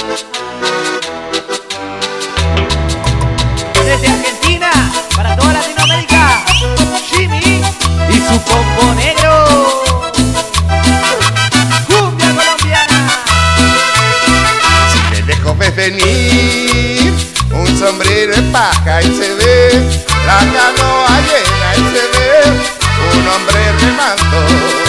Desde Argentina, para toda Latinoamérica, Jimmy y su combo negro. Cumbia colombiana. Si de lejos ves venir un sombrero de paja y se ve la canoa llena y se ve un hombre remando.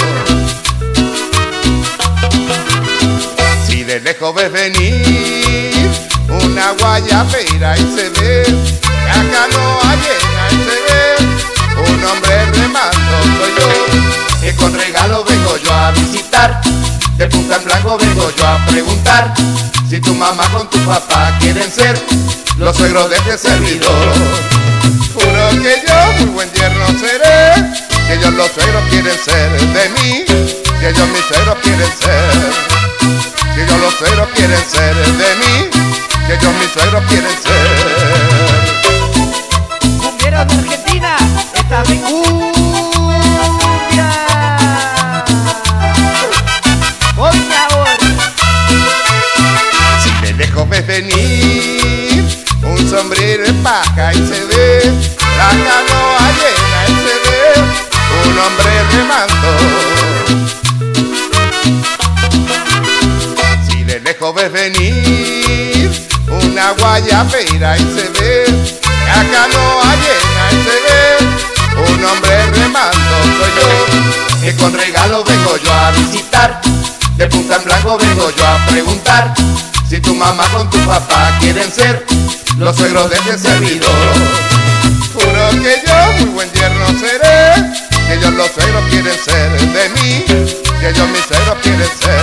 Si de lejos ves venir una guayabera y se ve la canoa llena y se ve un hombre remando. Soy yo que con regalo vengo yo a visitar, de Punta en Blanco vengo yo a preguntar si tu mamá con tu papá quieren ser los suegros de este servidor. Juro que yo muy buen yerno seré, si ellos los suegros quieren ser de mí, si ellos mis suegros quieren ser, si ellos los suegros quieren ser de mí, si ellos mis suegros quieren ser. Cumbieros de Argentina, esta es mi cumbia. Por favor. Si de lejos ves venir un sombrero de paja y se ve la canoa llena y se ve un hombre remando. Si de lejos ves venir una guayabera y se ve la canoa llena y se ve un hombre remando. Soy yo que con regalo vengo yo a visitar, de Punta en Blanco vengo yo a preguntar si tu mamá con tu papá quieren ser los suegros de este servidor. Juro que yo muy buen yerno seré, si ellos los suegros quieren ser de mí, si ellos mis suegros quieren ser,